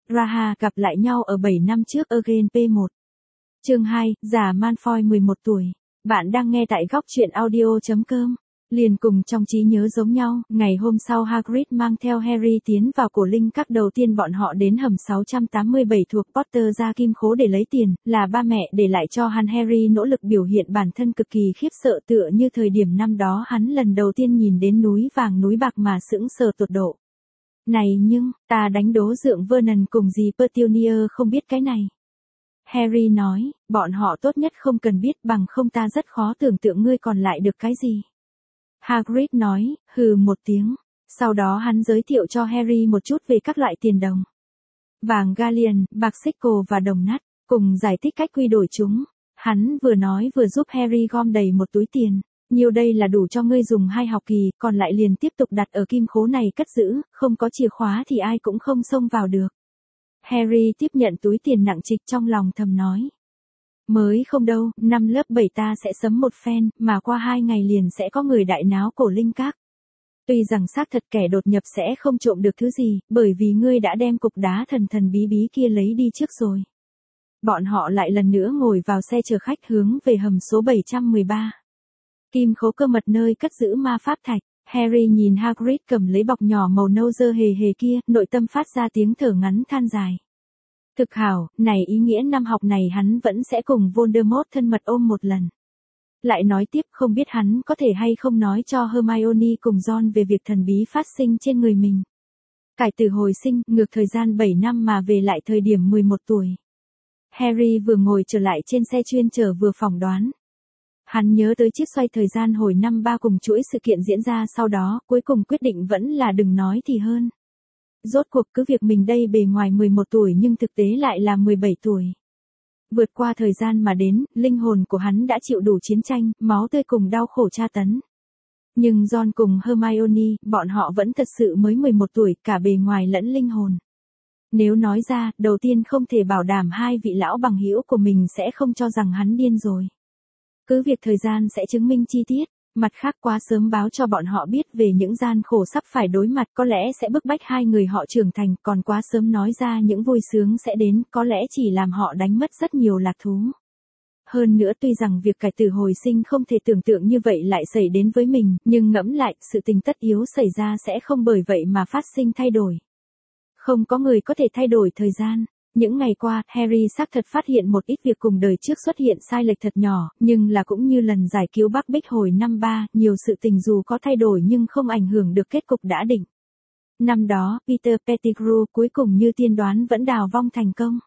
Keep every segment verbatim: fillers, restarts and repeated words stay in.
Raha gặp lại nhau ở bảy năm trước Again pê một. Chương hai, Giả Malfoy mười một tuổi. Bạn đang nghe tại góc truyện audio chấm com. Liền cùng trong trí nhớ giống nhau, ngày hôm sau Hagrid mang theo Harry tiến vào cổ linh các. Đầu tiên bọn họ đến hầm sáu trăm tám mươi bảy thuộc Potter gia kim khố để lấy tiền, là ba mẹ để lại cho hắn. Harry nỗ lực biểu hiện bản thân cực kỳ khiếp sợ, tựa như thời điểm năm đó hắn lần đầu tiên nhìn đến núi vàng núi bạc mà sững sờ tột độ. Này nhưng, ta đánh đố dượng Vernon cùng dì Petunia không biết cái này. Harry nói, bọn họ tốt nhất không cần biết, bằng không ta rất khó tưởng tượng ngươi còn lại được cái gì. Hagrid nói, hừ một tiếng. Sau đó hắn giới thiệu cho Harry một chút về các loại tiền đồng. Vàng galleon, bạc sickle và đồng nát, cùng giải thích cách quy đổi chúng. Hắn vừa nói vừa giúp Harry gom đầy một túi tiền. Nhiều đây là đủ cho ngươi dùng hai học kỳ, còn lại liền tiếp tục đặt ở kim khố này cất giữ, không có chìa khóa thì ai cũng không xông vào được. Harry tiếp nhận túi tiền nặng trịch, trong lòng thầm nói. Mới không đâu, năm lớp bảy ta sẽ sấm một phen, mà qua hai ngày liền sẽ có người đại náo cổ linh các. Tuy rằng xác thật kẻ đột nhập sẽ không trộm được thứ gì, bởi vì ngươi đã đem cục đá thần thần bí bí kia lấy đi trước rồi. Bọn họ lại lần nữa ngồi vào xe chở khách hướng về hầm số bảy trăm mười ba. Kim khố cơ mật nơi cất giữ ma pháp thạch. Harry nhìn Hagrid cầm lấy bọc nhỏ màu nâu dơ hề hề kia, nội tâm phát ra tiếng thở ngắn than dài. Thực hảo, này ý nghĩa năm học này hắn vẫn sẽ cùng Voldemort thân mật ôm một lần. Lại nói tiếp, không biết hắn có thể hay không nói cho Hermione cùng Ron về việc thần bí phát sinh trên người mình. Cải tử hồi sinh, ngược thời gian bảy năm mà về lại thời điểm mười một tuổi. Harry vừa ngồi trở lại trên xe chuyên chở vừa phỏng đoán. Hắn nhớ tới chiếc xoay thời gian hồi năm ba cùng chuỗi sự kiện diễn ra sau đó, cuối cùng quyết định vẫn là đừng nói thì hơn. Rốt cuộc cứ việc mình đây bề ngoài mười một tuổi nhưng thực tế lại là mười bảy tuổi. Vượt qua thời gian mà đến, linh hồn của hắn đã chịu đủ chiến tranh, máu tươi cùng đau khổ tra tấn. Nhưng Ron cùng Hermione, bọn họ vẫn thật sự mới mười một tuổi, cả bề ngoài lẫn linh hồn. Nếu nói ra, đầu tiên không thể bảo đảm hai vị lão bằng hữu của mình sẽ không cho rằng hắn điên rồi. Cứ việc thời gian sẽ chứng minh chi tiết, mặt khác quá sớm báo cho bọn họ biết về những gian khổ sắp phải đối mặt có lẽ sẽ bức bách hai người họ trưởng thành, còn quá sớm nói ra những vui sướng sẽ đến có lẽ chỉ làm họ đánh mất rất nhiều lạc thú. Hơn nữa tuy rằng việc cải tử hồi sinh không thể tưởng tượng như vậy lại xảy đến với mình, nhưng ngẫm lại, sự tình tất yếu xảy ra sẽ không bởi vậy mà phát sinh thay đổi. Không có người có thể thay đổi thời gian. Những ngày qua, Harry xác thật phát hiện một ít việc cùng đời trước xuất hiện sai lệch thật nhỏ, nhưng là cũng như lần giải cứu Bắc Bích hồi năm ba, nhiều sự tình dù có thay đổi nhưng không ảnh hưởng được kết cục đã định. Năm đó, Peter Pettigrew cuối cùng như tiên đoán vẫn đào vong thành công.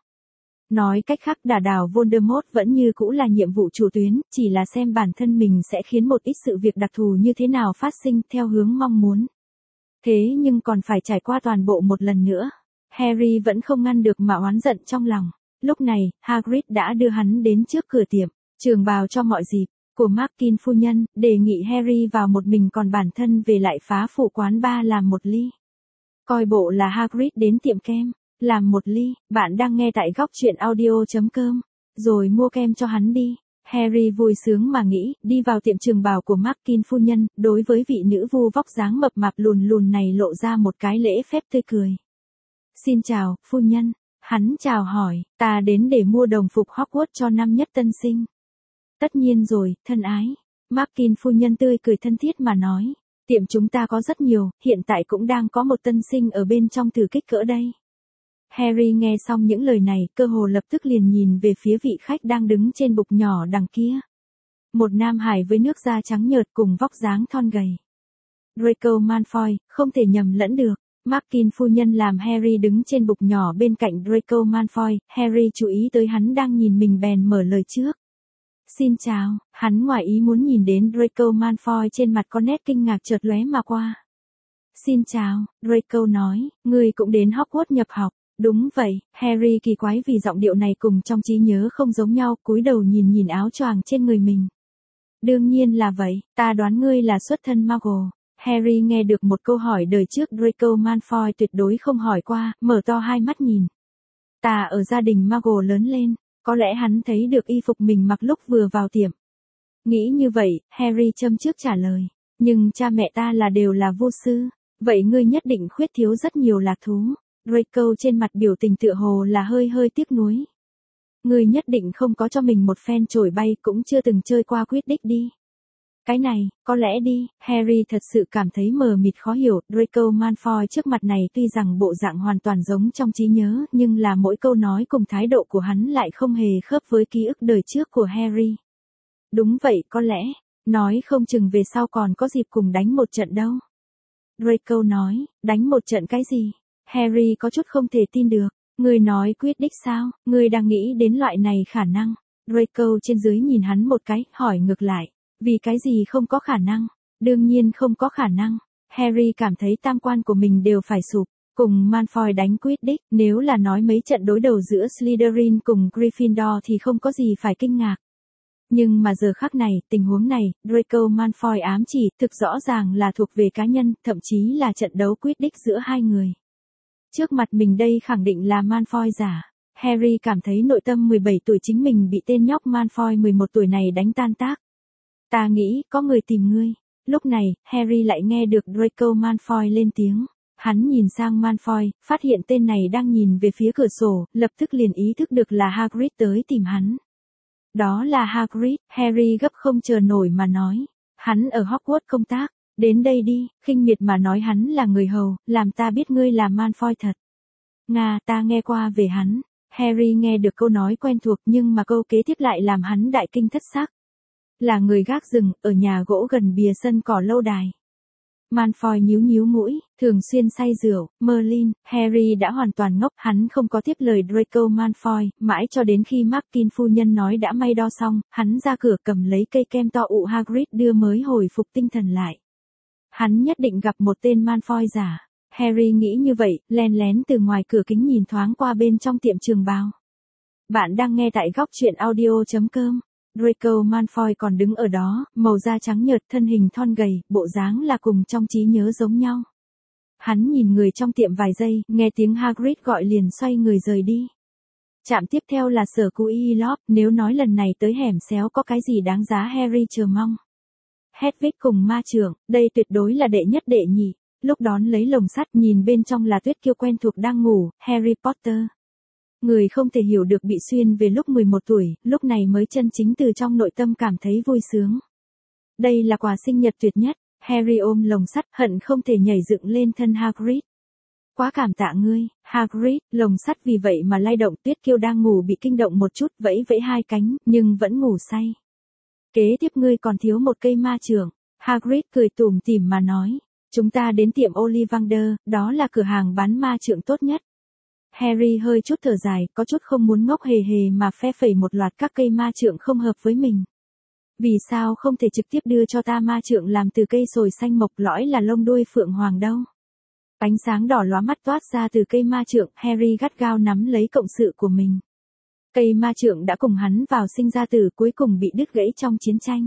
Nói cách khác, đả đảo Voldemort vẫn như cũ là nhiệm vụ chủ tuyến, chỉ là xem bản thân mình sẽ khiến một ít sự việc đặc thù như thế nào phát sinh theo hướng mong muốn. Thế nhưng còn phải trải qua toàn bộ một lần nữa. Harry vẫn không ngăn được mà oán giận trong lòng. Lúc này, Hagrid đã đưa hắn đến trước cửa tiệm, trường bào cho mọi dịp, của Markin phu nhân, đề nghị Harry vào một mình còn bản thân về lại phá phủ quán bar làm một ly. Coi bộ là Hagrid đến tiệm kem, làm một ly, bạn đang nghe tại góc truyện audio chấm com, rồi mua kem cho hắn đi. Harry vui sướng mà nghĩ, đi vào tiệm trường bào của Markin phu nhân, đối với vị nữ vu vóc dáng mập mạp lùn lùn này lộ ra một cái lễ phép tươi cười. Xin chào, phu nhân. Hắn chào hỏi, ta đến để mua đồng phục Hogwarts cho năm nhất tân sinh. Tất nhiên rồi, thân ái. Markin phu nhân tươi cười thân thiết mà nói. Tiệm chúng ta có rất nhiều, hiện tại cũng đang có một tân sinh ở bên trong thử kích cỡ đây. Harry nghe xong những lời này, cơ hồ lập tức liền nhìn về phía vị khách đang đứng trên bục nhỏ đằng kia. Một nam hải với nước da trắng nhợt cùng vóc dáng thon gầy. Draco Malfoy, không thể nhầm lẫn được. Markin phu nhân làm Harry đứng trên bục nhỏ bên cạnh Draco Malfoy, Harry chú ý tới hắn đang nhìn mình bèn mở lời trước. Xin chào, hắn ngoài ý muốn nhìn đến Draco Malfoy trên mặt có nét kinh ngạc chợt lóe mà qua. Xin chào, Draco nói, ngươi cũng đến Hogwarts nhập học. Đúng vậy, Harry kỳ quái vì giọng điệu này cùng trong trí nhớ không giống nhau, cúi đầu nhìn nhìn áo choàng trên người mình. Đương nhiên là vậy, ta đoán ngươi là xuất thân Muggle. Harry nghe được một câu hỏi đời trước Draco Malfoy tuyệt đối không hỏi qua, mở to hai mắt nhìn. Ta ở gia đình Muggle lớn lên, có lẽ hắn thấy được y phục mình mặc lúc vừa vào tiệm. Nghĩ như vậy, Harry châm trước trả lời. Nhưng cha mẹ ta là đều là vô sư, vậy ngươi nhất định khuyết thiếu rất nhiều lạc thú. Draco trên mặt biểu tình tựa hồ là hơi hơi tiếc nuối. Ngươi nhất định không có cho mình một phen chổi bay, cũng chưa từng chơi qua Quidditch đi. Cái này, có lẽ đi, Harry thật sự cảm thấy mờ mịt khó hiểu, Draco Malfoy trước mặt này tuy rằng bộ dạng hoàn toàn giống trong trí nhớ, nhưng là mỗi câu nói cùng thái độ của hắn lại không hề khớp với ký ức đời trước của Harry. Đúng vậy, có lẽ, nói không chừng về sau còn có dịp cùng đánh một trận đâu. Draco nói, đánh một trận cái gì? Harry có chút không thể tin được. Ngươi nói Quidditch sao? Ngươi đang nghĩ đến loại này khả năng. Draco trên dưới nhìn hắn một cái, hỏi ngược lại. Vì cái gì không có khả năng? Đương nhiên không có khả năng. Harry cảm thấy tam quan của mình đều phải sụp. Cùng Malfoy đánh Quidditch, nếu là nói mấy trận đối đầu giữa Slytherin cùng Gryffindor thì không có gì phải kinh ngạc. Nhưng mà giờ khắc này, tình huống này, Draco Malfoy ám chỉ, thực rõ ràng là thuộc về cá nhân, thậm chí là trận đấu Quidditch giữa hai người. Trước mặt mình đây khẳng định là Malfoy giả. Harry cảm thấy nội tâm mười bảy tuổi chính mình bị tên nhóc Malfoy mười một tuổi này đánh tan tác. Ta nghĩ, có người tìm ngươi. Lúc này, Harry lại nghe được Draco Malfoy lên tiếng. Hắn nhìn sang Malfoy, phát hiện tên này đang nhìn về phía cửa sổ, lập tức liền ý thức được là Hagrid tới tìm hắn. Đó là Hagrid, Harry gấp không chờ nổi mà nói. Hắn ở Hogwarts công tác. Đến đây đi, khinh miệt mà nói hắn là người hầu, làm ta biết ngươi là Malfoy thật. Nga, ta nghe qua về hắn. Harry nghe được câu nói quen thuộc nhưng mà câu kế tiếp lại làm hắn đại kinh thất sắc. Là người gác rừng, ở nhà gỗ gần bìa sân cỏ lâu đài. Malfoy nhíu nhíu mũi, thường xuyên say rượu, Merlin, Harry đã hoàn toàn ngốc, hắn không có tiếp lời Draco Malfoy, mãi cho đến khi Markin phu nhân nói đã may đo xong, hắn ra cửa cầm lấy cây kem to ụ Hagrid đưa mới hồi phục tinh thần lại. Hắn nhất định gặp một tên Malfoy giả. Harry nghĩ như vậy, len lén từ ngoài cửa kính nhìn thoáng qua bên trong tiệm trường bào. Bạn đang nghe tại góc truyện audio chấm com. Draco Malfoy còn đứng ở đó, màu da trắng nhợt, thân hình thon gầy, bộ dáng là cùng trong trí nhớ giống nhau. Hắn nhìn người trong tiệm vài giây, nghe tiếng Hagrid gọi liền xoay người rời đi. Trạm tiếp theo là sở Quirrell, nếu nói lần này tới hẻm xéo có cái gì đáng giá Harry chờ mong. Hedwig cùng ma trưởng, đây tuyệt đối là đệ nhất đệ nhị. Lúc đón lấy lồng sắt nhìn bên trong là Tuyết Kiêu quen thuộc đang ngủ, Harry Potter. Người không thể hiểu được bị xuyên về lúc mười một tuổi, lúc này mới chân chính từ trong nội tâm cảm thấy vui sướng. Đây là quà sinh nhật tuyệt nhất, Harry ôm lồng sắt hận không thể nhảy dựng lên thân Hagrid. Quá cảm tạ ngươi, Hagrid, lồng sắt vì vậy mà lay động. Tuyết Kiêu đang ngủ bị kinh động một chút, vẫy vẫy hai cánh, nhưng vẫn ngủ say. Kế tiếp ngươi còn thiếu một cây ma trưởng. Hagrid cười tủm tỉm mà nói. Chúng ta đến tiệm Ollivander, đó là cửa hàng bán ma trượng tốt nhất. Harry hơi chút thở dài, có chút không muốn ngốc hề hề mà phe phẩy một loạt các cây ma trượng không hợp với mình. Vì sao không thể trực tiếp đưa cho ta ma trượng làm từ cây sồi xanh mộc lõi là lông đuôi phượng hoàng đâu? Ánh sáng đỏ lóa mắt toát ra từ cây ma trượng, Harry gắt gao nắm lấy cộng sự của mình. Cây ma trượng đã cùng hắn vào sinh ra tử, cuối cùng bị đứt gãy trong chiến tranh.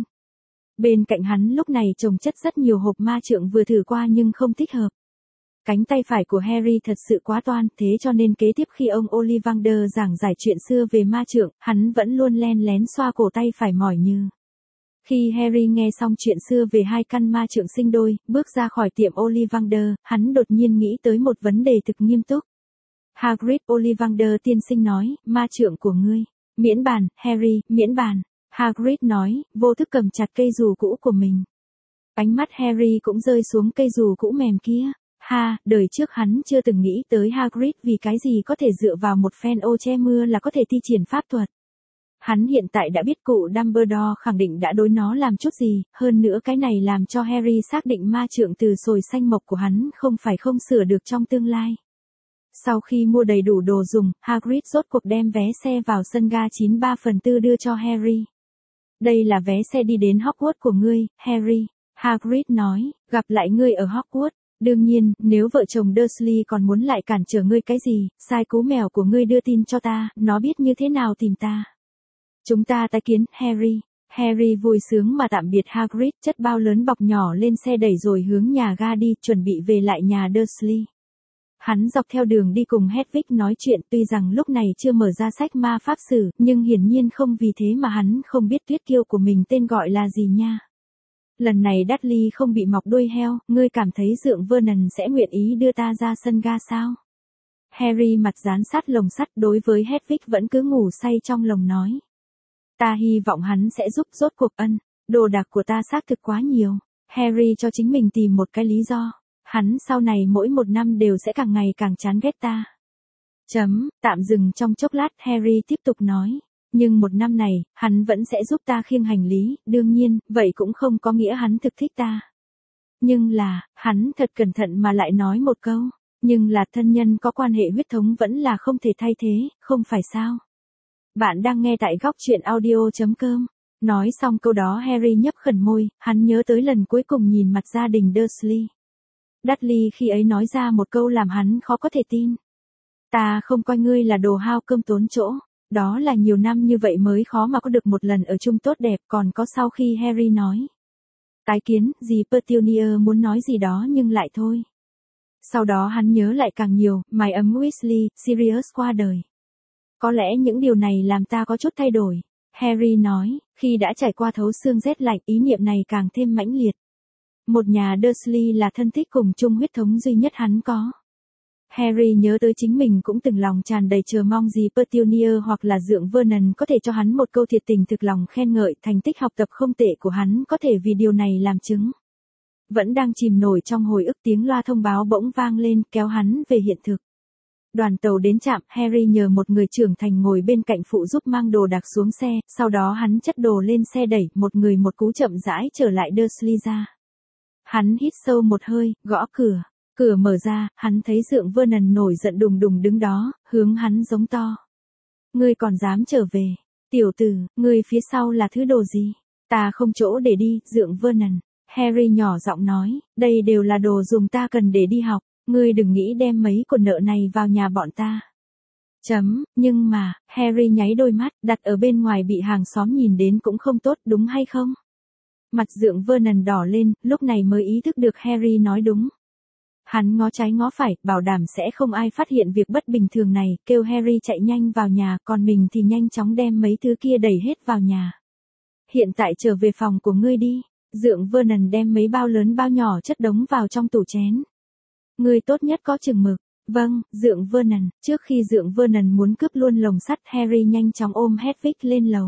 Bên cạnh hắn lúc này chồng chất rất nhiều hộp ma trượng vừa thử qua nhưng không thích hợp. Cánh tay phải của Harry thật sự quá toan, thế cho nên kế tiếp khi ông Ollivander giảng giải chuyện xưa về ma trượng, hắn vẫn luôn len lén xoa cổ tay phải mỏi như. Khi Harry nghe xong chuyện xưa về hai căn ma trượng sinh đôi, bước ra khỏi tiệm Ollivander, hắn đột nhiên nghĩ tới một vấn đề thực nghiêm túc. Hagrid, Ollivander tiên sinh nói, ma trượng của ngươi. Miễn bàn, Harry, miễn bàn. Hagrid nói, vô thức cầm chặt cây dù cũ của mình. Ánh mắt Harry cũng rơi xuống cây dù cũ mềm kia. Ha, đời trước hắn chưa từng nghĩ tới Hagrid vì cái gì có thể dựa vào một phen ô che mưa là có thể thi triển pháp thuật. Hắn hiện tại đã biết cụ Dumbledore khẳng định đã đối nó làm chút gì, hơn nữa cái này làm cho Harry xác định ma trượng từ sồi xanh mộc của hắn không phải không sửa được trong tương lai. Sau khi mua đầy đủ đồ dùng, Hagrid rốt cuộc đem vé xe vào sân ga chín ba phần tư đưa cho Harry. Đây là vé xe đi đến Hogwarts của ngươi, Harry. Hagrid nói, gặp lại ngươi ở Hogwarts. Đương nhiên, nếu vợ chồng Dursley còn muốn lại cản trở ngươi cái gì, sai cú mèo của ngươi đưa tin cho ta, nó biết như thế nào tìm ta. Chúng ta tái kiến, Harry. Harry vui sướng mà tạm biệt Hagrid, chất bao lớn bọc nhỏ lên xe đẩy rồi hướng nhà ga đi, chuẩn bị về lại nhà Dursley. Hắn dọc theo đường đi cùng Hedwig nói chuyện, tuy rằng lúc này chưa mở ra sách ma pháp sử, nhưng hiển nhiên không vì thế mà hắn không biết Tuyết Kiêu của mình tên gọi là gì nha. Lần này Dudley không bị mọc đuôi heo, ngươi cảm thấy dượng Vernon sẽ nguyện ý đưa ta ra sân ga sao? Harry mặt dán sát lồng sắt đối với Hedwig vẫn cứ ngủ say trong lồng nói. Ta hy vọng hắn sẽ giúp rốt cuộc ân, đồ đạc của ta xác thực quá nhiều. Harry cho chính mình tìm một cái lý do. Hắn sau này mỗi một năm đều sẽ càng ngày càng chán ghét ta. Chấm, tạm dừng trong chốc lát Harry tiếp tục nói. Nhưng một năm này, hắn vẫn sẽ giúp ta khiêng hành lý, đương nhiên, vậy cũng không có nghĩa hắn thực thích ta. Nhưng là, hắn thật cẩn thận mà lại nói một câu. Nhưng là thân nhân có quan hệ huyết thống vẫn là không thể thay thế, không phải sao? Bạn đang nghe tại góc truyện audio chấm com. Nói xong câu đó Harry nhấp khẩn môi, hắn nhớ tới lần cuối cùng nhìn mặt gia đình Dursley. Dudley khi ấy nói ra một câu làm hắn khó có thể tin. Ta không coi ngươi là đồ hao cơm tốn chỗ. Đó là nhiều năm như vậy mới khó mà có được một lần ở chung tốt đẹp, còn có sau khi Harry nói. Tái kiến, dì Petunia muốn nói gì đó nhưng lại thôi. Sau đó hắn nhớ lại càng nhiều, mái ấm Weasley, Sirius qua đời. Có lẽ những điều này làm ta có chút thay đổi. Harry nói, khi đã trải qua thấu xương rét lạnh, ý niệm này càng thêm mãnh liệt. Một nhà Dursley là thân thích cùng chung huyết thống duy nhất hắn có. Harry nhớ tới chính mình cũng từng lòng tràn đầy chờ mong dì Petunia hoặc là dượng Vernon có thể cho hắn một câu thiệt tình thực lòng khen ngợi thành tích học tập không tệ của hắn có thể vì điều này làm chứng. Vẫn đang chìm nổi trong hồi ức tiếng loa thông báo bỗng vang lên kéo hắn về hiện thực. Đoàn tàu đến trạm, Harry nhờ một người trưởng thành ngồi bên cạnh phụ giúp mang đồ đạc xuống xe, sau đó hắn chất đồ lên xe đẩy, một người một cú chậm rãi trở lại Dursley ra. Hắn hít sâu một hơi, gõ cửa. Cửa mở ra, hắn thấy dượng Vernon nổi giận đùng đùng đứng đó, hướng hắn giống to. Ngươi còn dám trở về. Tiểu tử, ngươi phía sau là thứ đồ gì? Ta không chỗ để đi, dượng Vernon. Harry nhỏ giọng nói, đây đều là đồ dùng ta cần để đi học, ngươi đừng nghĩ đem mấy của nợ này vào nhà bọn ta. Chấm, nhưng mà, Harry nháy đôi mắt, đặt ở bên ngoài bị hàng xóm nhìn đến cũng không tốt đúng hay không? Mặt dượng Vernon đỏ lên, lúc này mới ý thức được Harry nói đúng. Hắn ngó trái ngó phải, bảo đảm sẽ không ai phát hiện việc bất bình thường này, kêu Harry chạy nhanh vào nhà, còn mình thì nhanh chóng đem mấy thứ kia đẩy hết vào nhà. Hiện tại trở về phòng của ngươi đi. Dượng Vernon đem mấy bao lớn bao nhỏ chất đống vào trong tủ chén. Ngươi tốt nhất có chừng mực. Vâng, dượng Vernon. Trước khi dượng Vernon muốn cướp luôn lồng sắt, Harry nhanh chóng ôm Hedwig lên lầu.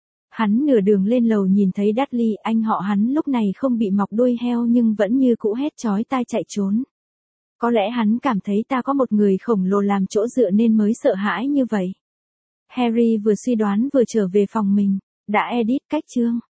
Hắn nửa đường lên lầu nhìn thấy Dudley, anh họ hắn lúc này không bị mọc đuôi heo nhưng vẫn như cũ hét chói tai chạy trốn. Có lẽ hắn cảm thấy ta có một người khổng lồ làm chỗ dựa nên mới sợ hãi như vậy. Harry vừa suy đoán vừa trở về phòng mình. Đã edit cách chương.